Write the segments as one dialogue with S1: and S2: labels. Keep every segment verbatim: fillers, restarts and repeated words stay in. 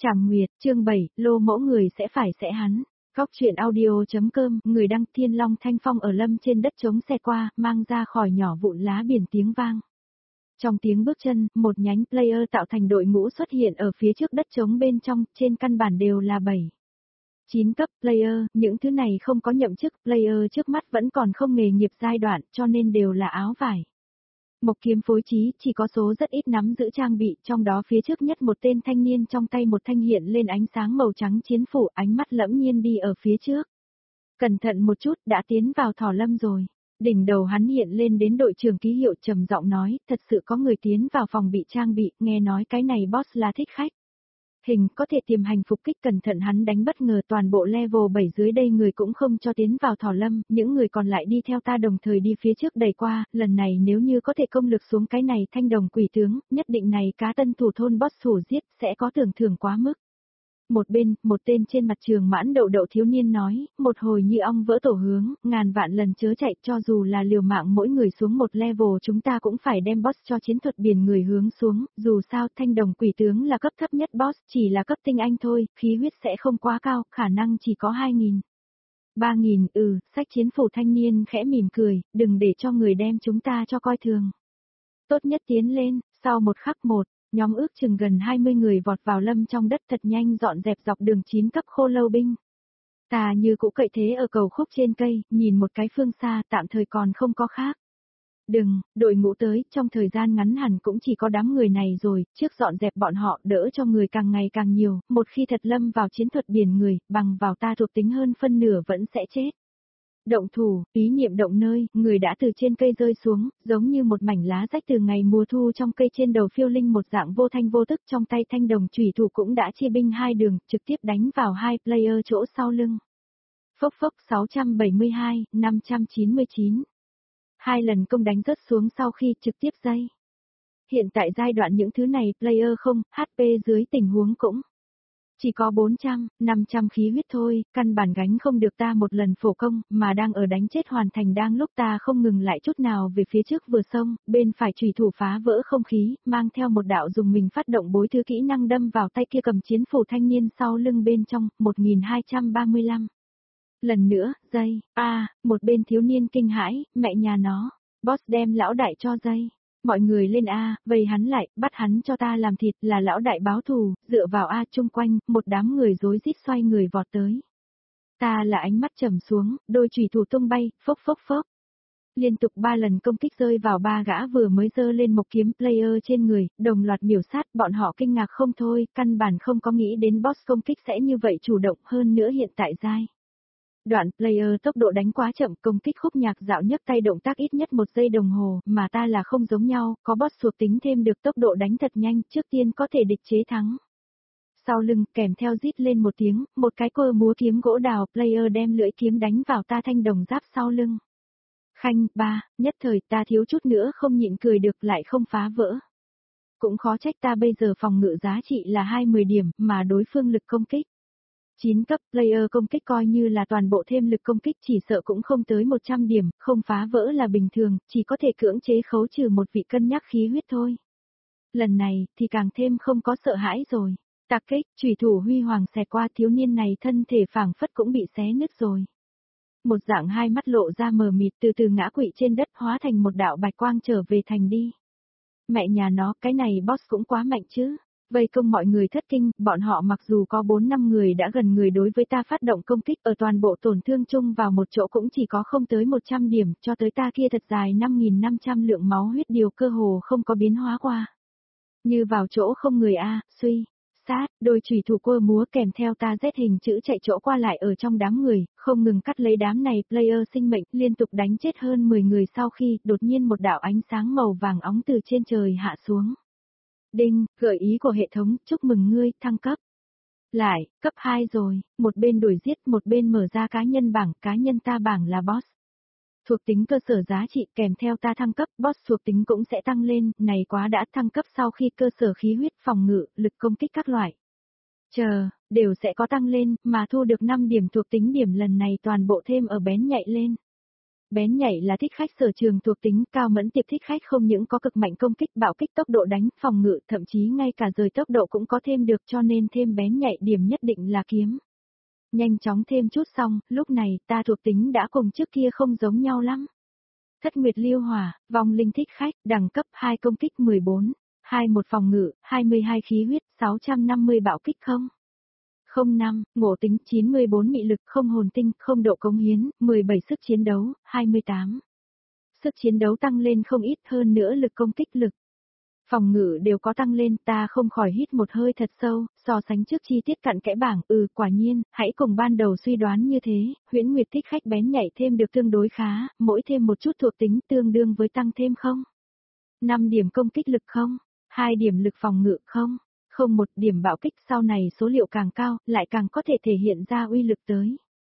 S1: Trảm Nguyệt, chương bảy, lô mẫu người sẽ phải sẽ hắn. Góc truyện audio.com, người đăng Thiên Long Thanh Phong ở lâm trên đất trống xe qua, mang ra khỏi nhỏ vụn lá biển tiếng vang. Trong tiếng bước chân, một nhánh player tạo thành đội ngũ xuất hiện ở phía trước đất trống bên trong, trên căn bản đều là bảy. chín cấp player, những thứ này không có nhậm chức, player trước mắt vẫn còn không nghề nghiệp giai đoạn, cho nên đều là áo vải. Mộc kiếm phối trí, chỉ có số rất ít nắm giữ trang bị, trong đó phía trước nhất một tên thanh niên trong tay một thanh hiện lên ánh sáng màu trắng chiến phủ, ánh mắt lẫm nhiên đi ở phía trước. Cẩn thận một chút, đã tiến vào Thỏ Lâm rồi. Đỉnh đầu hắn hiện lên đến đội trưởng ký hiệu trầm giọng nói, thật sự có người tiến vào phòng bị trang bị, nghe nói cái này boss là thích khách. Hình có thể tiềm hành phục kích, cẩn thận hắn đánh bất ngờ toàn bộ level bảy dưới đây người cũng không cho tiến vào Thỏ Lâm, những người còn lại đi theo ta đồng thời đi phía trước đẩy qua, lần này nếu như có thể công lực xuống cái này thanh đồng quỷ tướng, nhất định này cá tân thủ thôn boss thủ giết sẽ có tưởng thưởng quá mức. Một bên, một tên trên mặt trường mãn đậu đậu thiếu niên nói, một hồi như ong vỡ tổ hướng, ngàn vạn lần chớ chạy, cho dù là liều mạng mỗi người xuống một level chúng ta cũng phải đem boss cho chiến thuật biển người hướng xuống, dù sao thanh đồng quỷ tướng là cấp thấp nhất boss, chỉ là cấp tinh anh thôi, khí huyết sẽ không quá cao, khả năng chỉ có hai nghìn. ba nghìn, ừ, sách chiến phủ thanh niên khẽ mỉm cười, đừng để cho người đem chúng ta cho coi thường. Tốt nhất tiến lên, sau một khắc một. Nhóm ước chừng gần hai mươi người vọt vào lâm trong đất thật nhanh dọn dẹp dọc đường chín cấp khô lâu binh. Ta như cũ cậy thế ở cầu khúc trên cây, nhìn một cái phương xa tạm thời còn không có khác. Đừng, đội ngũ tới, trong thời gian ngắn hẳn cũng chỉ có đám người này rồi, trước dọn dẹp bọn họ đỡ cho người càng ngày càng nhiều, một khi thật lâm vào chiến thuật biển người, bằng vào ta thuộc tính hơn phân nửa vẫn sẽ chết. Động thủ, ý niệm động nơi, người đã từ trên cây rơi xuống, giống như một mảnh lá rách từ ngày mùa thu trong cây trên đầu phiêu linh một dạng vô thanh vô tức trong tay thanh đồng chủy thủ cũng đã chia binh hai đường, trực tiếp đánh vào hai player chỗ sau lưng. Phốc phốc sáu trăm bảy mươi hai, năm trăm chín mươi chín. Hai lần công đánh rớt xuống sau khi trực tiếp dây. Hiện tại giai đoạn những thứ này player không, hát pê dưới tình huống cũng chỉ có bốn trăm, năm trăm khí huyết thôi, căn bản gánh không được ta một lần phổ công, mà đang ở đánh chết hoàn thành đang lúc ta không ngừng lại chút nào về phía trước vừa xông, bên phải chủy thủ phá vỡ không khí, mang theo một đạo dùng mình phát động bối thứ kỹ năng đâm vào tay kia cầm chiến phủ thanh niên sau lưng bên trong, một nghìn hai trăm ba mươi lăm. Lần nữa, dây, a à, một bên thiếu niên kinh hãi, mẹ nhà nó, boss đem lão đại cho dây. Mọi người lên A, vây hắn lại, bắt hắn cho ta làm thịt là lão đại báo thù, dựa vào A chung quanh, một đám người rối rít xoay người vọt tới. Ta là ánh mắt trầm xuống, đôi chủy thủ tung bay, phốc phốc phốc. Liên tục ba lần công kích rơi vào ba gã vừa mới giơ lên một kiếm player trên người, đồng loạt miểu sát, bọn họ kinh ngạc không thôi, căn bản không có nghĩ đến boss công kích sẽ như vậy chủ động hơn nữa hiện tại giai. Đoạn player tốc độ đánh quá chậm, công kích khúc nhạc dạo nhấc tay động tác ít nhất một giây đồng hồ, mà ta là không giống nhau, có boss thuộc tính thêm được tốc độ đánh thật nhanh, trước tiên có thể địch chế thắng. Sau lưng, kèm theo rít lên một tiếng, một cái cơ múa kiếm gỗ đào, player đem lưỡi kiếm đánh vào ta thanh đồng giáp sau lưng. Khanh, ba, nhất thời ta thiếu chút nữa không nhịn cười được lại không phá vỡ. Cũng khó trách ta bây giờ phòng ngự giá trị là hai mươi điểm, mà đối phương lực công kích. chín cấp player công kích coi như là toàn bộ thêm lực công kích chỉ sợ cũng không tới một trăm điểm, không phá vỡ là bình thường, chỉ có thể cưỡng chế khấu trừ một vị cân nhắc khí huyết thôi. Lần này thì càng thêm không có sợ hãi rồi. Tạc kích, chủy thủ huy hoàng xẹt qua thiếu niên này thân thể phảng phất cũng bị xé nứt rồi. Một dạng hai mắt lộ ra mờ mịt từ từ ngã quỵ trên đất hóa thành một đạo bạch quang trở về thành đi. Mẹ nhà nó, cái này boss cũng quá mạnh chứ. Vây công mọi người thất kinh, bọn họ mặc dù có bốn năm người đã gần người đối với ta phát động công kích ở toàn bộ tổn thương chung vào một chỗ cũng chỉ có không tới một trăm điểm, cho tới ta kia thật dài năm nghìn năm trăm lượng máu huyết điều cơ hồ không có biến hóa qua. Như vào chỗ không người a, suy, sát, đôi chủy thủ cua múa kèm theo ta Z hình chữ chạy chỗ qua lại ở trong đám người, không ngừng cắt lấy đám này player sinh mệnh, liên tục đánh chết hơn mười người sau khi đột nhiên một đạo ánh sáng màu vàng óng từ trên trời hạ xuống. Đinh, gợi ý của hệ thống, chúc mừng ngươi, thăng cấp. Lại, cấp hai rồi, một bên đuổi giết, một bên mở ra cá nhân bảng, cá nhân ta bảng là boss. Thuộc tính cơ sở giá trị kèm theo ta thăng cấp, boss thuộc tính cũng sẽ tăng lên, này quá đã thăng cấp sau khi cơ sở khí huyết phòng ngự, lực công kích các loại. Chờ, đều sẽ có tăng lên, mà thu được năm điểm thuộc tính điểm lần này toàn bộ thêm ở bén nhạy lên. Bén nhạy là thích khách sở trường thuộc tính, cao mẫn tiệp thích khách không những có cực mạnh công kích, bạo kích, tốc độ đánh, phòng ngự, thậm chí ngay cả rời tốc độ cũng có thêm được, cho nên thêm bén nhạy điểm nhất định là kiếm. Nhanh chóng thêm chút xong, lúc này ta thuộc tính đã cùng trước kia không giống nhau lắm. Thất Nguyệt Liêu Hỏa, vong linh thích khách, đẳng cấp hai công kích mười bốn, hai mươi mốt phòng ngự, hai mươi hai khí huyết, sáu trăm năm mươi bạo kích không. không năm, ngộ tính chín mươi bốn mị lực, không hồn tinh, không độ cống hiến, mười bảy sức chiến đấu, hai mươi tám. Sức chiến đấu tăng lên không ít, hơn nữa lực công kích lực. Phòng ngự đều có tăng lên, ta không khỏi hít một hơi thật sâu, so sánh trước chi tiết cặn kẽ bảng, ừ quả nhiên, hãy cùng ban đầu suy đoán như thế, Huyễn Nguyệt thích khách bén nhạy thêm được tương đối khá, mỗi thêm một chút thuộc tính tương đương với tăng thêm không. năm điểm công kích lực không, hai điểm lực phòng ngự không, không một điểm bạo kích, sau này số liệu càng cao, lại càng có thể thể hiện ra uy lực tới.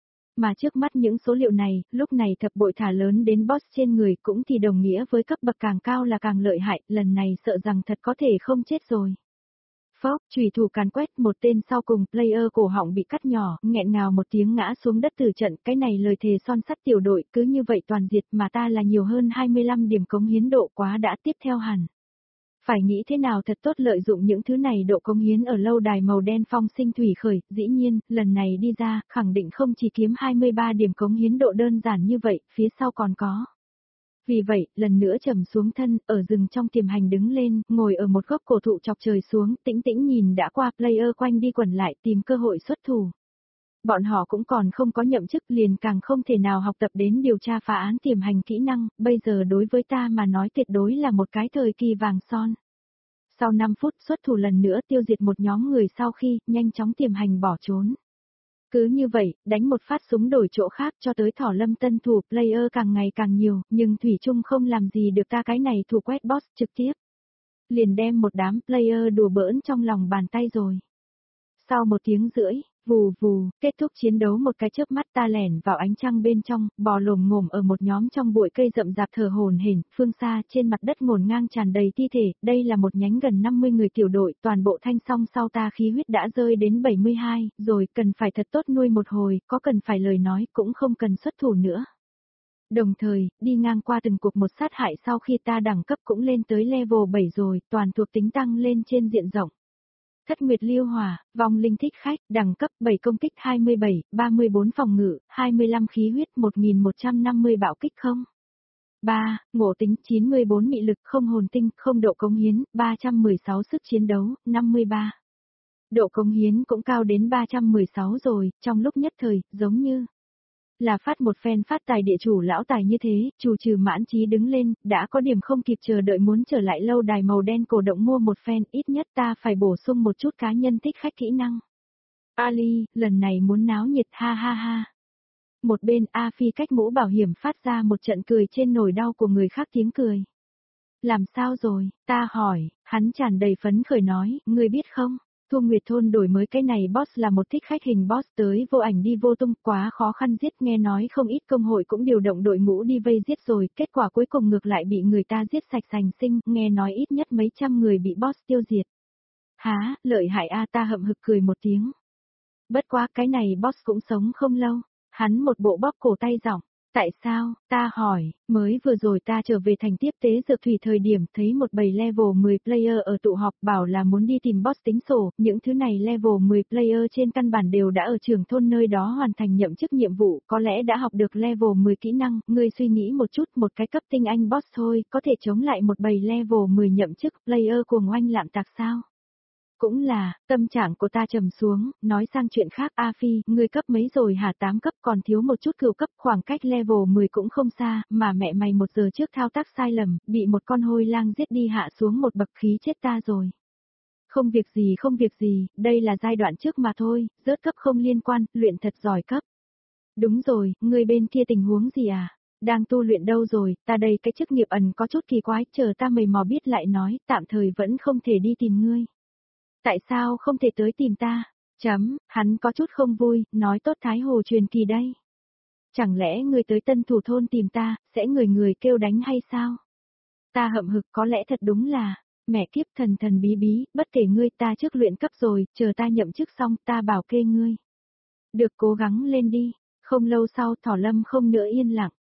S1: Mà trước mắt những số liệu này, lúc này thập bội thả lớn đến boss trên người cũng thì đồng nghĩa với cấp bậc càng cao là càng lợi hại, lần này sợ rằng thật có thể không chết rồi. Phốc, chủy thủ càn quét, một tên sau cùng player cổ họng bị cắt nhỏ, nghẹn ngào một tiếng ngã xuống đất từ trận, cái này lời thề son sắt tiểu đội, cứ như vậy toàn diệt mà ta là nhiều hơn hai mươi lăm điểm cống hiến độ quá đã tiếp theo hẳn. Phải nghĩ thế nào thật tốt lợi dụng những thứ này độ cống hiến ở lâu đài màu đen phong sinh thủy khởi, dĩ nhiên, lần này đi ra, khẳng định không chỉ kiếm hai mươi ba điểm cống hiến độ đơn giản như vậy, phía sau còn có. Vì vậy, lần nữa trầm xuống thân, ở rừng trong tiềm hành đứng lên, ngồi ở một gốc cổ thụ chọc trời xuống, tĩnh tĩnh nhìn đã qua player quanh đi quẩn lại tìm cơ hội xuất thủ. Bọn họ cũng còn không có nhậm chức liền càng không thể nào học tập đến điều tra phá án tiềm hành kỹ năng, bây giờ đối với ta mà nói tuyệt đối là một cái thời kỳ vàng son. Sau năm phút xuất thủ lần nữa tiêu diệt một nhóm người sau khi nhanh chóng tiềm hành bỏ trốn. Cứ như vậy, đánh một phát súng đổi chỗ khác cho tới Thỏ Lâm tân thủ player càng ngày càng nhiều, nhưng Thủy Trung không làm gì được ta cái này thủ quét boss trực tiếp. Liền đem một đám player đùa bỡn trong lòng bàn tay rồi. Sau một tiếng rưỡi, vù vù, kết thúc chiến đấu một cái chớp mắt ta lẻn vào ánh trăng bên trong, bò lồm ngồm ở một nhóm trong bụi cây rậm rạp thở hổn hển, phương xa trên mặt đất ngổn ngang tràn đầy thi thể, đây là một nhánh gần năm mươi người tiểu đội, toàn bộ thanh song sau ta khí huyết đã rơi đến bảy mươi hai, rồi cần phải thật tốt nuôi một hồi, có cần phải lời nói cũng không cần xuất thủ nữa. Đồng thời, đi ngang qua từng cuộc một sát hại sau khi ta đẳng cấp cũng lên tới level bảy rồi, toàn thuộc tính tăng lên trên diện rộng. Thất Nguyệt Liêu Hỏa, vong linh thích khách, đẳng cấp bảy công kích hai mươi bảy, ba mươi bốn phòng ngự, hai mươi lăm khí huyết, một nghìn một trăm năm mươi bạo kích không. ba. Ngộ tính chín mươi bốn mị lực, không hồn tinh, không độ cống hiến, ba trăm mười sáu sức chiến đấu, năm mươi ba. Độ cống hiến cũng cao đến ba trăm mười sáu rồi, trong lúc nhất thời, giống như là phát một phen phát tài địa chủ lão tài như thế, chủ trừ mãn trí đứng lên, đã có điểm không kịp chờ đợi muốn trở lại lâu đài màu đen cổ động mua một phen, ít nhất ta phải bổ sung một chút cá nhân thích khách kỹ năng. Ali, lần này muốn náo nhiệt ha ha ha. Một bên A Phi cách mũ bảo hiểm phát ra một trận cười trên nỗi đau của người khác tiếng cười. Làm sao rồi, ta hỏi, hắn tràn đầy phấn khởi nói, ngươi biết không? Thu Nguyệt Thôn đổi mới cái này boss là một thích khách hình boss tới vô ảnh đi vô tung, quá khó khăn giết, nghe nói không ít công hội cũng điều động đội ngũ đi vây giết rồi, kết quả cuối cùng ngược lại bị người ta giết sạch sành sinh, nghe nói ít nhất mấy trăm người bị boss tiêu diệt. Há, lợi hại a, ta hậm hực cười một tiếng. Bất quá cái này boss cũng sống không lâu, hắn một bộ bóp cổ tay giọng. Tại sao, ta hỏi, mới vừa rồi ta trở về thành tiếp tế dược thủy thời điểm thấy một bầy level mười player ở tụ họp bảo là muốn đi tìm boss tính sổ, những thứ này level mười player trên căn bản đều đã ở trường thôn nơi đó hoàn thành nhậm chức nhiệm vụ, có lẽ đã học được level mười kỹ năng, ngươi suy nghĩ một chút, một cái cấp tinh anh boss thôi, có thể chống lại một bầy level mười nhậm chức player cuồng oanh lạm tạc sao? Cũng là, tâm trạng của ta trầm xuống, nói sang chuyện khác A Phi, ngươi cấp mấy rồi hả? Tám cấp còn thiếu một chút cửu cấp, khoảng cách level mười cũng không xa, mà mẹ mày một giờ trước thao tác sai lầm, bị một con hôi lang giết đi hạ xuống một bậc khí chết ta rồi. Không việc gì không việc gì, đây là giai đoạn trước mà thôi, rớt cấp không liên quan, luyện thật giỏi cấp. Đúng rồi, ngươi bên kia tình huống gì à? Đang tu luyện đâu rồi, ta đây cái chức nghiệp ẩn có chút kỳ quái, chờ ta mày mò biết lại nói, tạm thời vẫn không thể đi tìm ngươi. Tại sao không thể tới tìm ta? Chấm, hắn có chút không vui, nói tốt Thái Hồ truyền kỳ đây. Chẳng lẽ người tới Tân Thủ Thôn tìm ta, sẽ người người kêu đánh hay sao? Ta hậm hực, có lẽ thật đúng là, mẹ kiếp thần thần bí bí, bất kể ngươi, ta trước luyện cấp rồi, chờ ta nhậm chức xong ta bảo kê ngươi. Được, cố gắng lên đi. Không lâu sau Thỏ Lâm không nữa yên lặng,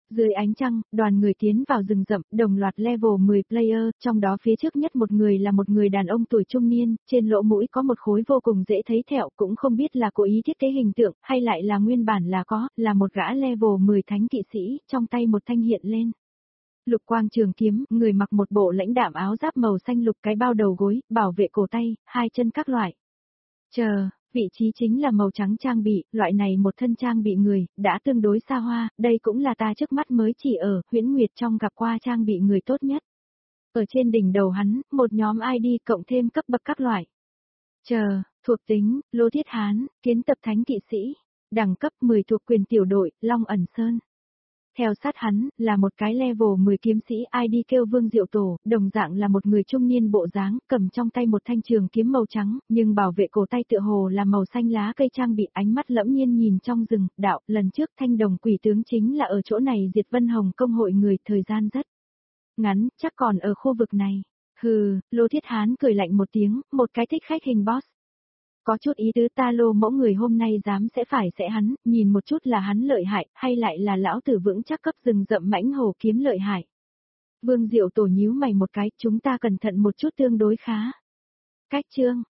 S1: Dưới ánh trăng, đoàn người tiến vào rừng rậm, đồng loạt level mười player, trong đó phía trước nhất một người là một người đàn ông tuổi trung niên, trên lỗ mũi có một khối vô cùng dễ thấy thẹo, cũng không biết là cố ý thiết kế hình tượng, hay lại là nguyên bản là có, là một gã level mười thánh kỵ sĩ, trong tay một thanh hiện lên. Lục quang trường kiếm, người mặc một bộ lãnh đạm áo giáp màu xanh lục, cái bao đầu gối, bảo vệ cổ tay, hai chân các loại. Chờ, vị trí chính là màu trắng trang bị, loại này một thân trang bị người, đã tương đối xa hoa, đây cũng là ta trước mắt mới chỉ ở Huyễn Nguyệt trong gặp qua trang bị người tốt nhất. Ở trên đỉnh đầu hắn, một nhóm i đê cộng thêm cấp bậc các loại. Chờ, thuộc tính, Lô Thiết Hán, kiến tập thánh kỵ sĩ, đẳng cấp mười thuộc quyền tiểu đội, Long ẩn sơn. Theo sát hắn, là một cái level mười kiếm sĩ i đê kêu Vương Diệu Tổ, đồng dạng là một người trung niên bộ dáng, cầm trong tay một thanh trường kiếm màu trắng, nhưng bảo vệ cổ tay tựa hồ là màu xanh lá cây trang bị, ánh mắt lẫm nhiên nhìn trong rừng, đạo, lần trước thanh đồng quỷ tướng chính là ở chỗ này diệt Vân Hồng công hội người, thời gian rất ngắn, chắc còn ở khu vực này. Hừ, Lô Thiết Hán cười lạnh một tiếng, một cái thích khách hình boss. Có chút ý tứ, ta Lô mẫu người hôm nay dám sẽ phải sẽ hắn, nhìn một chút là hắn lợi hại, hay lại là lão tử vững chắc cấp rừng rậm mãnh hổ kiếm lợi hại. Vương Diệu Tổ nhíu mày một cái, chúng ta cẩn thận một chút tương đối khá. Cách chương